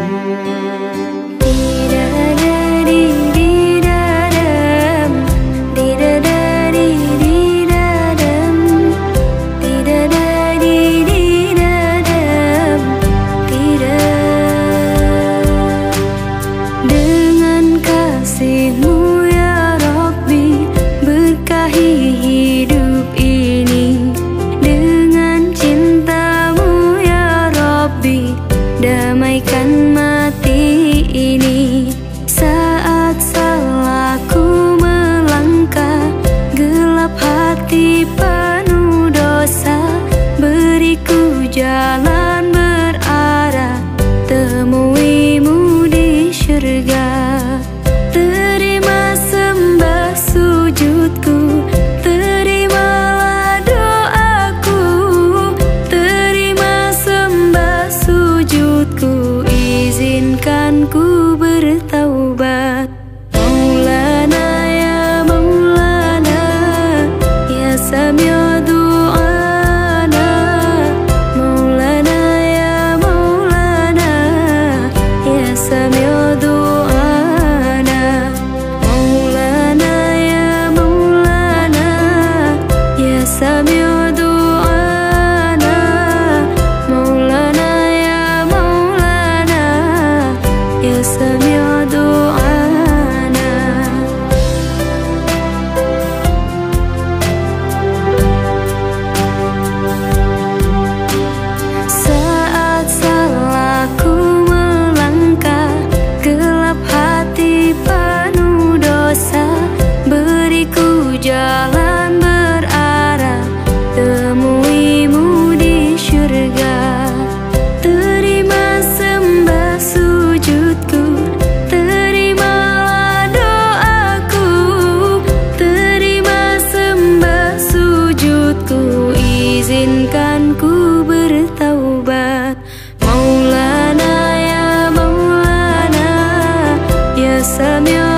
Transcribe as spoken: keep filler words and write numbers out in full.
Damaikan mati ini. Saat salahku melangkah, gelap hati penuh dosa, beriku jalan berarah, temuimu di syurga. Terima sembah sujudku, terimalah doaku, terima sembah sujudku, izinkan ku bertaubat. Maulana ya Maulana, ya Sami' du'ana. Maulana ya Maulana, ya Sami' du'ana. Maulana ya Maulana, ya Sami' du'ana. Maulana ya Maulana, ya Sami' du'ana. Saat salahku melangkah, gelap hati penuh dosa, beriku jalan berarah, temuimu di syurga. Terima sembah sujudku, terimalah doaku, terima sembah sujudku, izinkan ku bertaubat. Maulana ya Maulana, ya Sami'